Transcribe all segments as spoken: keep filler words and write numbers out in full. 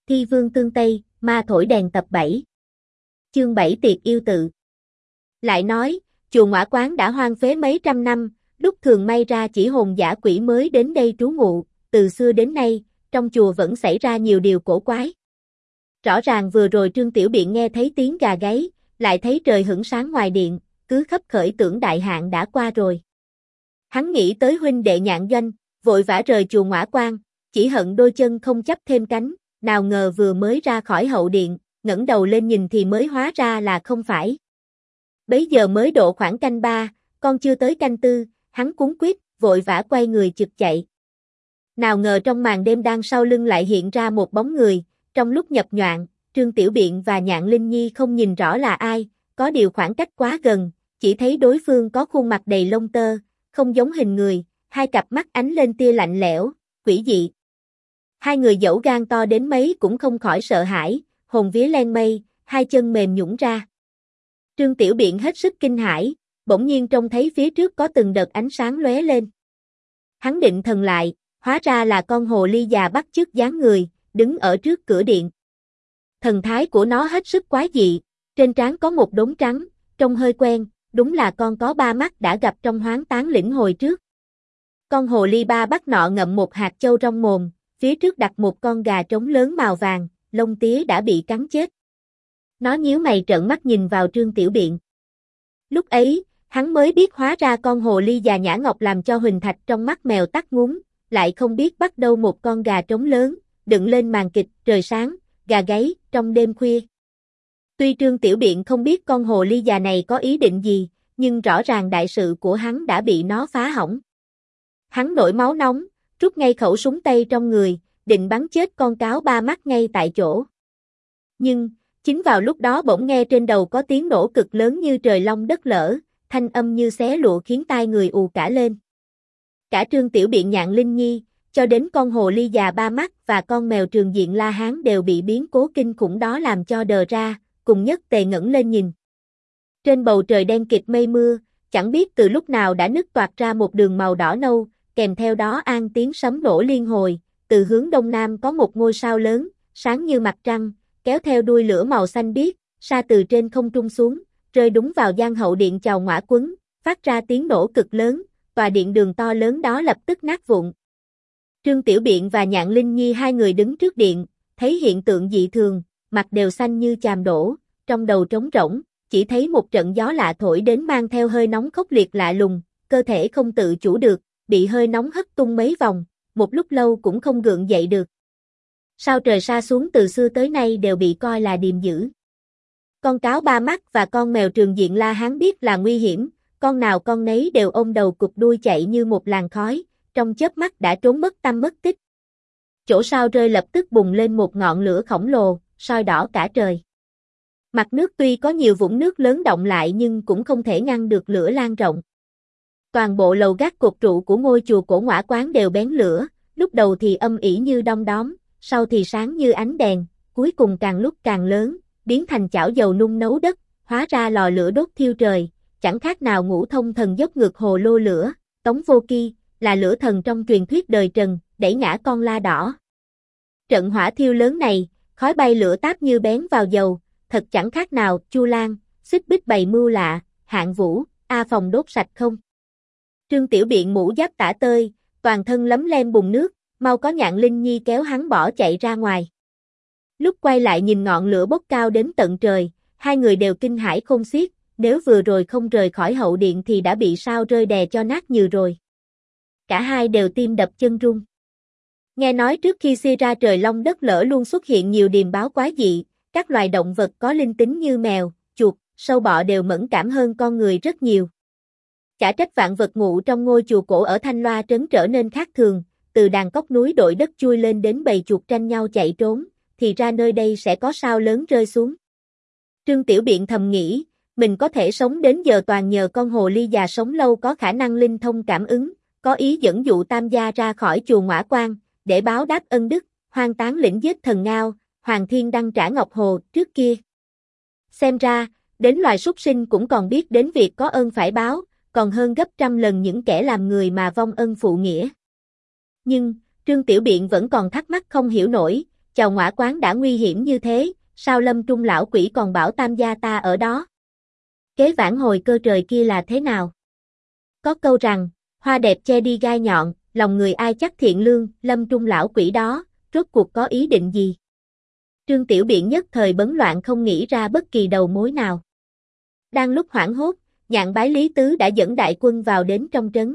Thi Vương Tương Tây, Ma Thổi Đèn tập bảy. Chương bảy Tiệc Yêu Tự. Lại nói, chùa Ngõa Quán đã hoang phế mấy trăm năm, lúc thường may ra chỉ hồn dã quỷ mới đến đây trú ngụ, từ xưa đến nay, trong chùa vẫn xảy ra nhiều điều cổ quái. Rõ ràng vừa rồi Trương Tiểu Biện nghe thấy tiếng gà gáy, lại thấy trời hửng sáng ngoài điện, cứ khấp khởi tưởng đại hạn đã qua rồi. Hắn nghĩ tới huynh đệ Nhạn Doanh, vội vã rời chùa Ngõa Quán, chỉ hận đôi chân không chấp thêm cánh, nào ngờ vừa mới ra khỏi hậu điện, ngẩng đầu lên nhìn thì mới hóa ra là không phải. Bấy giờ mới độ khoảng canh ba, con chưa tới canh tư, hắn cuống quýt, vội vã quay người chực chạy. Nào ngờ trong màn đêm đang sau lưng lại hiện ra một bóng người, trong lúc nhập nhoạng, Trương Tiểu Biện và Nhạn Linh Nhi không nhìn rõ là ai, có điều khoảng cách quá gần, chỉ thấy đối phương có khuôn mặt đầy lông tơ, không giống hình người, hai cặp mắt ánh lên tia lạnh lẽo, quỷ dị. Hai người dẫu gan to đến mấy cũng không khỏi sợ hãi, hồn vía len mây, hai chân mềm nhũn ra. Trương Tiểu Biện hết sức kinh hãi, bỗng nhiên trông thấy phía trước có từng đợt ánh sáng lóe lên. Hắn định thần lại, hóa ra là con hồ ly già bắt chước dáng người, đứng ở trước cửa điện. Thần thái của nó hết sức quái dị, trên trán có một đốm trắng, trông hơi quen, đúng là con có ba mắt đã gặp trong Hoáng Tán Lĩnh hồi trước. Con hồ ly ba bắt nọ ngậm một hạt châu trong mồm, phía trước đặt một con gà trống lớn màu vàng, lông tía đã bị cắn chết. Nó nhíu mày trợn mắt nhìn vào Trương Tiểu Biện. Lúc ấy, hắn mới biết hóa ra con hồ ly già Nhã Ngọc làm cho Huỳnh Thạch trong mắt mèo tắt ngúm, lại không biết bắt đâu một con gà trống lớn, đựng lên màn kịch trời sáng, gà gáy, trong đêm khuya. Tuy Trương Tiểu Biện không biết con hồ ly già này có ý định gì, nhưng rõ ràng đại sự của hắn đã bị nó phá hỏng. Hắn nổi máu nóng, rút ngay khẩu súng tay trong người, định bắn chết con cáo ba mắt ngay tại chỗ. Nhưng, chính vào lúc đó bỗng nghe trên đầu có tiếng nổ cực lớn như trời long đất lở, thanh âm như xé lụa khiến tai người ù cả lên. Cả Trương Tiểu Biện, Nhạn Linh Nhi, cho đến con hồ ly già ba mắt và con mèo Trường Diện La Hán đều bị biến cố kinh khủng đó làm cho đờ ra, cùng nhất tề ngẩng lên nhìn. Trên bầu trời đen kịt mây mưa, chẳng biết từ lúc nào đã nứt toạc ra một đường màu đỏ nâu, kèm theo đó an tiếng sấm nổ liên hồi, từ hướng đông nam có một ngôi sao lớn, sáng như mặt trăng, kéo theo đuôi lửa màu xanh biếc, sa từ trên không trung xuống, rơi đúng vào gian hậu điện chào Ngõa Quấn, phát ra tiếng nổ cực lớn, tòa điện đường to lớn đó lập tức nát vụn. Trương Tiểu Biện và Nhạn Linh Nhi hai người đứng trước điện, thấy hiện tượng dị thường, mặt đều xanh như chàm đổ, trong đầu trống rỗng, chỉ thấy một trận gió lạ thổi đến mang theo hơi nóng khốc liệt lạ lùng, cơ thể không tự chủ được, bị hơi nóng hất tung mấy vòng, một lúc lâu cũng không gượng dậy được. Sao trời sa xuống từ xưa tới nay đều bị coi là điềm dữ. Con cáo ba mắt và con mèo Trường Diện La Hán biết là nguy hiểm, con nào con nấy đều ôm đầu cụp đuôi chạy như một làn khói, trong chớp mắt đã trốn mất tăm mất tích. Chỗ sao rơi lập tức bùng lên một ngọn lửa khổng lồ, soi đỏ cả trời. Mặt nước tuy có nhiều vũng nước lớn động lại nhưng cũng không thể ngăn được lửa lan rộng. Toàn bộ lầu gác cột trụ của ngôi chùa cổ Ngõa Quán đều bén lửa, lúc đầu thì âm ỉ như đom đóm, sau thì sáng như ánh đèn, cuối cùng càng lúc càng lớn, biến thành chảo dầu nung nấu đất, hóa ra lò lửa đốt thiêu trời, chẳng khác nào Ngũ Thông Thần dốc ngược hồ lô lửa, Tống Vô Ki, là lửa thần trong truyền thuyết đời Trần, đẩy ngã con la đỏ. Trận hỏa thiêu lớn này, khói bay lửa táp như bén vào dầu, thật chẳng khác nào Chu Lan, Xích Bích bày mưu lạ, Hạng Vũ, A Phòng đốt sạch không. Trương Tiểu Biện mũ giáp tả tơi, toàn thân lấm lem bùn nước, mau có Nhạn Linh Nhi kéo hắn bỏ chạy ra ngoài. Lúc quay lại nhìn ngọn lửa bốc cao đến tận trời, hai người đều kinh hãi khôn xiết, nếu vừa rồi không rời khỏi hậu điện thì đã bị sao rơi đè cho nát nhừ rồi. Cả hai đều tim đập chân run. Nghe nói trước khi xưa ra trời long đất lở luôn xuất hiện nhiều điềm báo quái dị, các loài động vật có linh tính như mèo, chuột, sâu bọ đều mẫn cảm hơn con người rất nhiều. Chả trách vạn vật ngụ trong ngôi chùa cổ ở Thanh Loa trấn trở nên khác thường, từ đàn cóc núi đội đất chui lên đến bầy chuột tranh nhau chạy trốn, thì ra nơi đây sẽ có sao lớn rơi xuống. Trương Tiểu Biện thầm nghĩ, mình có thể sống đến giờ toàn nhờ con hồ ly già sống lâu có khả năng linh thông cảm ứng, có ý dẫn dụ Tam gia ra khỏi chùa Ngõa Quán, để báo đáp ân đức, Hoang Tán Lĩnh giết thần Ngao, Hoàng Thiên Đăng trả Ngọc Hồ trước kia. Xem ra, đến loài súc sinh cũng còn biết đến việc có ơn phải báo, còn hơn gấp trăm lần những kẻ làm người mà vong ân phụ nghĩa. Nhưng, Trương Tiểu Biện vẫn còn thắc mắc không hiểu nổi, chào Ngõa Quán đã nguy hiểm như thế, sao Lâm Trung lão quỷ còn bảo Tam gia ta ở đó? Kế vãn hồi cơ trời kia là thế nào? Có câu rằng, hoa đẹp che đi gai nhọn, lòng người ai chắc thiện lương, Lâm Trung lão quỷ đó, rốt cuộc có ý định gì? Trương Tiểu Biện nhất thời bấn loạn không nghĩ ra bất kỳ đầu mối nào. Đang lúc hoảng hốt, Nhạn Bái Lý Tứ đã dẫn đại quân vào đến trong trấn.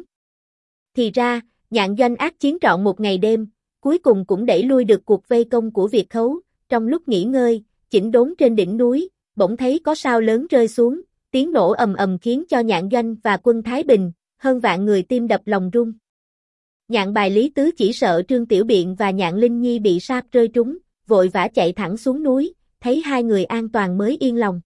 Thì ra, Nhạn Doanh ác chiến trọn một ngày đêm, cuối cùng cũng đẩy lui được cuộc vây công của Việt Khấu. Trong lúc nghỉ ngơi, chỉnh đốn trên đỉnh núi, bỗng thấy có sao lớn rơi xuống, tiếng nổ ầm ầm khiến cho Nhạn Doanh và quân Thái Bình, hơn vạn người tim đập lòng rung. Nhạn Bài Lý Tứ chỉ sợ Trương Tiểu Biện và Nhạn Linh Nhi bị sáp rơi trúng, vội vã chạy thẳng xuống núi, thấy hai người an toàn mới yên lòng.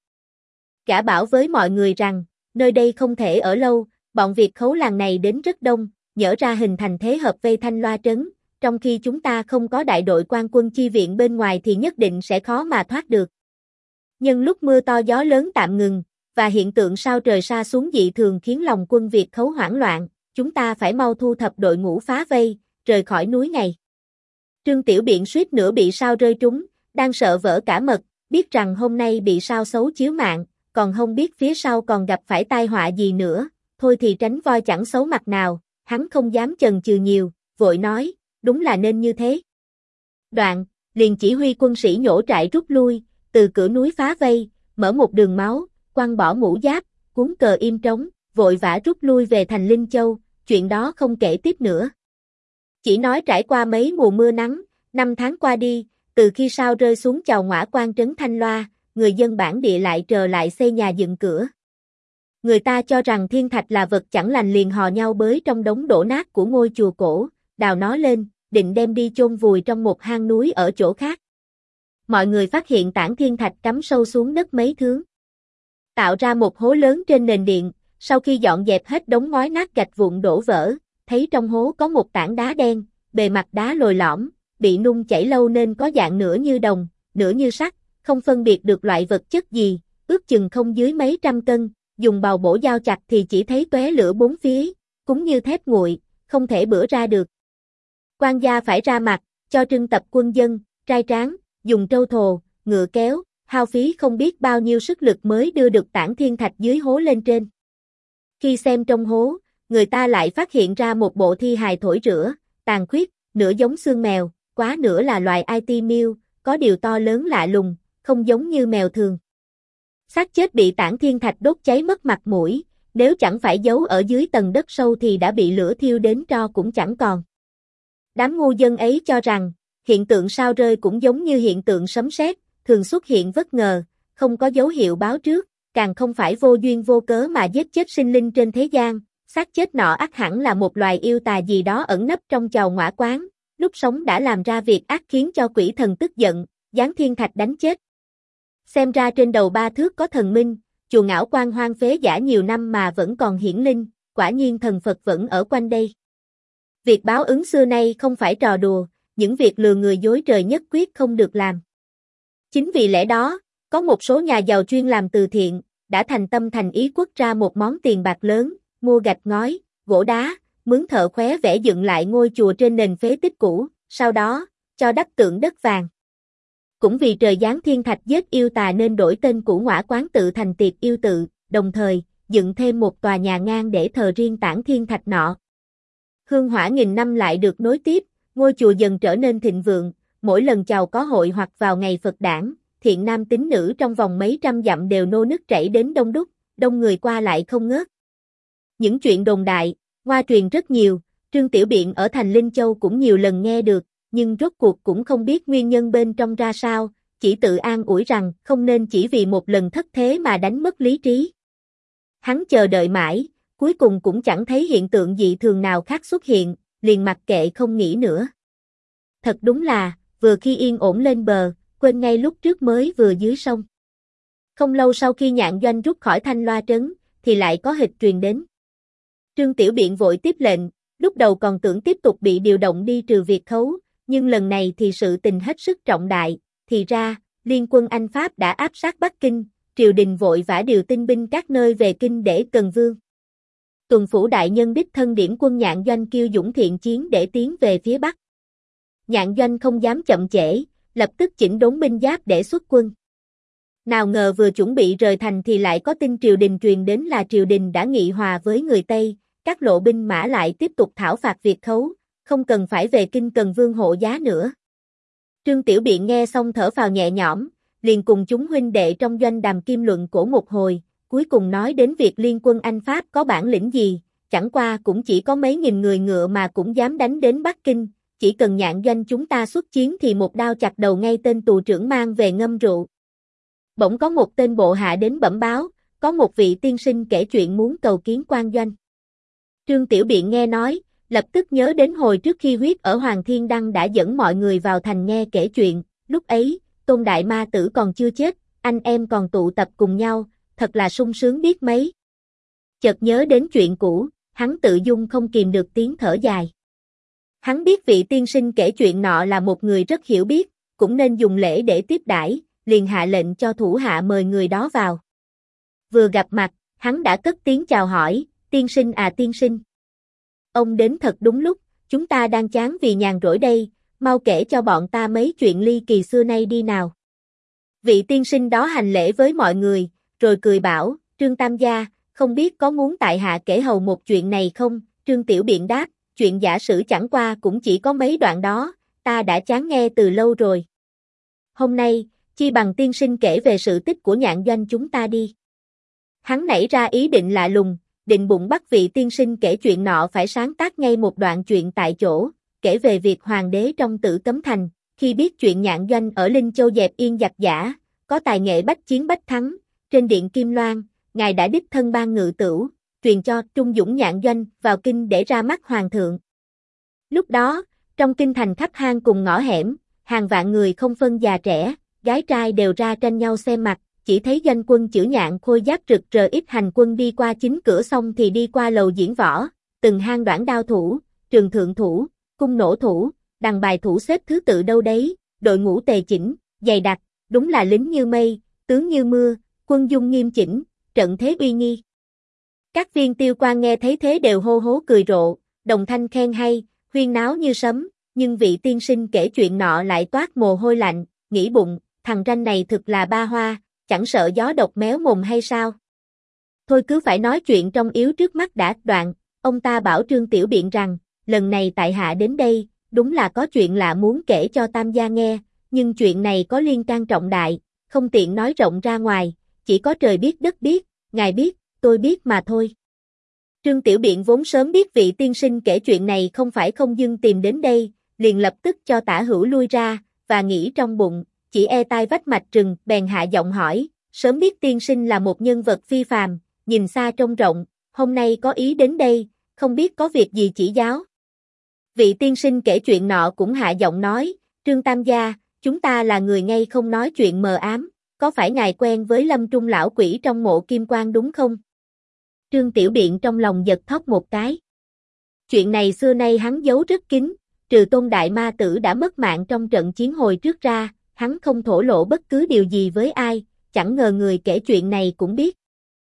Gã bảo với mọi người rằng, nơi đây không thể ở lâu, bọn Việt Khấu làng này đến rất đông, nhỡ ra hình thành thế hợp vây Thanh Loa trấn, trong khi chúng ta không có đại đội quan quân chi viện bên ngoài thì nhất định sẽ khó mà thoát được. Nhưng lúc mưa to gió lớn tạm ngừng, và hiện tượng sao trời sa xuống dị thường khiến lòng quân Việt Khấu hoảng loạn, chúng ta phải mau thu thập đội ngũ phá vây, rời khỏi núi này. Trương Tiểu Biện suýt nữa bị sao rơi trúng, đang sợ vỡ cả mật, biết rằng hôm nay bị sao xấu chiếu mạng, còn không biết phía sau còn gặp phải tai họa gì nữa, thôi thì tránh voi chẳng xấu mặt nào, hắn không dám chần chừ nhiều, vội nói, đúng là nên như thế. Đoạn, liền chỉ huy quân sĩ nhổ trại rút lui, từ cửa núi phá vây, mở một đường máu, quăng bỏ mũ giáp, cuốn cờ im trống, vội vã rút lui về thành Linh Châu, chuyện đó không kể tiếp nữa. Chỉ nói trải qua mấy mùa mưa nắng, năm tháng qua đi, từ khi sao rơi xuống chào Ngõa Quan trấn Thanh Loa, người dân bản địa lại trở lại xây nhà dựng cửa. Người ta cho rằng thiên thạch là vật chẳng lành liền hò nhau bới trong đống đổ nát của ngôi chùa cổ, đào nó lên, định đem đi chôn vùi trong một hang núi ở chỗ khác. Mọi người phát hiện tảng thiên thạch cắm sâu xuống đất mấy thước, tạo ra một hố lớn trên nền điện, sau khi dọn dẹp hết đống ngói nát gạch vụn đổ vỡ, thấy trong hố có một tảng đá đen, bề mặt đá lồi lõm, bị nung chảy lâu nên có dạng nửa như đồng, nửa như sắt, không phân biệt được loại vật chất gì, ước chừng không dưới mấy trăm cân, dùng bào bổ dao chặt thì chỉ thấy tóe lửa bốn phía, cúng như thép nguội, không thể bữa ra được. Quan gia phải ra mặt, cho trưng tập quân dân, trai tráng, dùng trâu thồ, ngựa kéo, hao phí không biết bao nhiêu sức lực mới đưa được tảng thiên thạch dưới hố lên trên. Khi xem trong hố, người ta lại phát hiện ra một bộ thi hài thổi rữa, tàn khuyết, nửa giống xương mèo, quá nửa là loài i tê miêu, có điều to lớn lạ lùng, không giống như mèo thường. Xác chết bị tảng thiên thạch đốt cháy mất mặt mũi, nếu chẳng phải giấu ở dưới tầng đất sâu thì đã bị lửa thiêu đến tro cũng chẳng còn. Đám ngu dân ấy cho rằng, hiện tượng sao rơi cũng giống như hiện tượng sấm sét, thường xuất hiện bất ngờ, không có dấu hiệu báo trước, càng không phải vô duyên vô cớ mà giết chết sinh linh trên thế gian, xác chết nọ ắt hẳn là một loài yêu tà gì đó ẩn nấp trong chầu Ngõa Quán, lúc sống đã làm ra việc ác khiến cho quỷ thần tức giận, giáng thiên thạch đánh chết. Xem ra trên đầu ba thước có thần minh, chùa Ngõa Quan hoang phế giả nhiều năm mà vẫn còn hiển linh, quả nhiên thần Phật vẫn ở quanh đây. Việc báo ứng xưa nay không phải trò đùa, những việc lừa người dối trời nhất quyết không được làm. Chính vì lẽ đó, có một số nhà giàu chuyên làm từ thiện, đã thành tâm thành ý quất ra một món tiền bạc lớn, mua gạch ngói, gỗ đá, mướn thợ khóe vẽ dựng lại ngôi chùa trên nền phế tích cũ, sau đó, cho đắp tượng đất vàng. Cũng vì trời giáng thiên thạch giết yêu tà nên đổi tên cũ Ngõa Quán tự thành Tiệt Yêu Tự, đồng thời, dựng thêm một tòa nhà ngang để thờ riêng tảng thiên thạch nọ. Hương hỏa nghìn năm lại được nối tiếp, ngôi chùa dần trở nên thịnh vượng, mỗi lần chào có hội hoặc vào ngày Phật đản, thiện nam tín nữ trong vòng mấy trăm dặm đều nô nức chảy đến đông đúc, đông người qua lại không ngớt. Những chuyện đồn đại, ngoa truyền rất nhiều, Trương Tiểu Biện ở thành Linh Châu cũng nhiều lần nghe được, nhưng rốt cuộc cũng không biết nguyên nhân bên trong ra sao, chỉ tự an ủi rằng không nên chỉ vì một lần thất thế mà đánh mất lý trí. Hắn chờ đợi mãi, cuối cùng cũng chẳng thấy hiện tượng dị thường nào khác xuất hiện, liền mặc kệ không nghĩ nữa. Thật đúng là, vừa khi yên ổn lên bờ, quên ngay lúc trước mới vừa dưới sông. Không lâu sau khi Nhạn Doanh rút khỏi Thanh Loa trấn, thì lại có hịch truyền đến. Trương Tiểu Biện vội tiếp lệnh, lúc đầu còn tưởng tiếp tục bị điều động đi trừ Việt Khấu, nhưng lần này thì sự tình hết sức trọng đại, thì ra, liên quân Anh Pháp đã áp sát Bắc Kinh, triều đình vội vã điều tinh binh các nơi về Kinh để cần vương. Tuần phủ đại nhân đích thân điểm quân Nhạn Doanh kiêu dũng thiện chiến để tiến về phía Bắc. Nhạn Doanh không dám chậm trễ, lập tức chỉnh đốn binh giáp để xuất quân. Nào ngờ vừa chuẩn bị rời thành thì lại có tin triều đình truyền đến là triều đình đã nghị hòa với người Tây, các lộ binh mã lại tiếp tục thảo phạt Việt khấu, không cần phải về kinh Cần Vương hộ giá nữa. Trương Tiểu Biện nghe xong thở phào nhẹ nhõm, liền cùng chúng huynh đệ trong doanh đàm kim luận cổ một hồi, cuối cùng nói đến việc liên quân Anh Pháp có bản lĩnh gì, chẳng qua cũng chỉ có mấy nghìn người ngựa mà cũng dám đánh đến Bắc Kinh, chỉ cần Nhạn doanh chúng ta xuất chiến thì một đao chặt đầu ngay tên tù trưởng mang về ngâm rượu. Bỗng có một tên bộ hạ đến bẩm báo, có một vị tiên sinh kể chuyện muốn cầu kiến quan doanh. Trương Tiểu Biện nghe nói, lập tức nhớ đến hồi trước khi huyết ở Hoàng Thiên Đăng đã dẫn mọi người vào thành nghe kể chuyện, lúc ấy, Tôn Đại Ma Tử còn chưa chết, anh em còn tụ tập cùng nhau, thật là sung sướng biết mấy. Chợt nhớ đến chuyện cũ, hắn tự dung không kìm được tiếng thở dài. Hắn biết vị tiên sinh kể chuyện nọ là một người rất hiểu biết, cũng nên dùng lễ để tiếp đãi, liền hạ lệnh cho thủ hạ mời người đó vào. Vừa gặp mặt, hắn đã cất tiếng chào hỏi, tiên sinh à tiên sinh. Ông đến thật đúng lúc, chúng ta đang chán vì nhàn rỗi đây, mau kể cho bọn ta mấy chuyện ly kỳ xưa nay đi nào. Vị tiên sinh đó hành lễ với mọi người, rồi cười bảo, Trương Tam gia, không biết có muốn tại hạ kể hầu một chuyện này không? Trương Tiểu Biện đáp, chuyện giả sử chẳng qua cũng chỉ có mấy đoạn đó, ta đã chán nghe từ lâu rồi. Hôm nay, chi bằng tiên sinh kể về sự tích của Nhạn doanh chúng ta đi. Hắn nảy ra ý định lạ lùng, định bụng bắt vị tiên sinh kể chuyện nọ phải sáng tác ngay một đoạn chuyện tại chỗ, kể về việc hoàng đế trong Tử Cấm Thành, khi biết chuyện Nhạn doanh ở Linh Châu dẹp yên giặc giả, có tài nghệ bách chiến bách thắng, trên điện Kim Loan, ngài đã đích thân ban ngự tửu, truyền cho Trung Dũng Nhạn doanh vào kinh để ra mắt hoàng thượng. Lúc đó, trong kinh thành khắp hang cùng ngõ hẻm, hàng vạn người không phân già trẻ, gái trai đều ra tranh nhau xem mặt, chỉ thấy doanh quân chữ Nhạn khôi giáp rực rỡ ít hành quân đi qua chính cửa xong thì đi qua lầu diễn võ, từng hang đoản đao thủ, trường thượng thủ, cung nổ thủ, đằng bài thủ xếp thứ tự đâu đấy, đội ngũ tề chỉnh, dày đặc, đúng là lính như mây, tướng như mưa, quân dung nghiêm chỉnh, trận thế uy nghi. Các viên tiêu quan nghe thấy thế đều hô hố cười rộ, đồng thanh khen hay, huyên náo như sấm, nhưng vị tiên sinh kể chuyện nọ lại toát mồ hôi lạnh, nghĩ bụng, thằng ranh này thực là ba hoa, chẳng sợ gió độc méo mồm hay sao. Thôi cứ phải nói chuyện trong yếu trước mắt đã. Đoạn, ông ta bảo Trương Tiểu Biện rằng, lần này tại hạ đến đây, đúng là có chuyện lạ muốn kể cho Tam gia nghe, nhưng chuyện này có liên can trọng đại, không tiện nói rộng ra ngoài, chỉ có trời biết đất biết, ngài biết, tôi biết mà thôi. Trương Tiểu Biện vốn sớm biết vị tiên sinh kể chuyện này không phải không dưng tìm đến đây, liền lập tức cho Tả Hữu lui ra, và nghĩ trong bụng, chỉ e tai vách mạch rừng, bèn hạ giọng hỏi, sớm biết tiên sinh là một nhân vật phi phàm, nhìn xa trông rộng, hôm nay có ý đến đây, không biết có việc gì chỉ giáo. Vị tiên sinh kể chuyện nọ cũng hạ giọng nói, Trương Tam gia, chúng ta là người ngay không nói chuyện mờ ám, có phải ngài quen với Lâm Trung lão quỷ trong mộ Kim Quan đúng không? Trương Tiểu Biện trong lòng giật thót một cái. Chuyện này xưa nay hắn giấu rất kín, trừ Tôn Đại Ma Tử đã mất mạng trong trận chiến hồi trước ra, hắn không thổ lộ bất cứ điều gì với ai, chẳng ngờ người kể chuyện này cũng biết.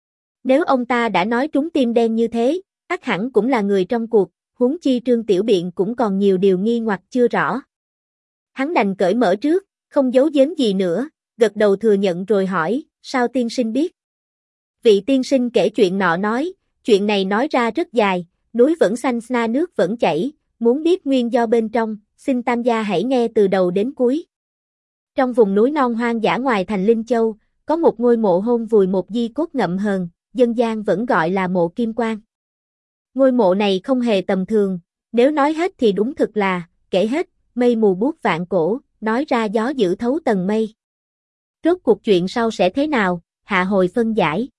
Nếu ông ta đã nói trúng tim đen như thế, ắt hẳn cũng là người trong cuộc, huống chi Trương Tiểu Biện cũng còn nhiều điều nghi hoặc chưa rõ. Hắn đành cởi mở trước, không giấu giếm gì nữa, gật đầu thừa nhận rồi hỏi, sao tiên sinh biết? Vị tiên sinh kể chuyện nọ nói, chuyện này nói ra rất dài, núi vẫn xanh xa nước vẫn chảy, muốn biết nguyên do bên trong, xin Tam gia hãy nghe từ đầu đến cuối. Trong vùng núi non hoang dã ngoài thành Linh Châu, có một ngôi mộ hôn vùi một di cốt ngậm hờn, dân gian vẫn gọi là mộ Kim Quan. Ngôi mộ này không hề tầm thường, nếu nói hết thì đúng thực là, kể hết, mây mù buốt vạn cổ, nói ra gió giữ thấu tầng mây. Rốt cuộc chuyện sau sẽ thế nào, hạ hồi phân giải.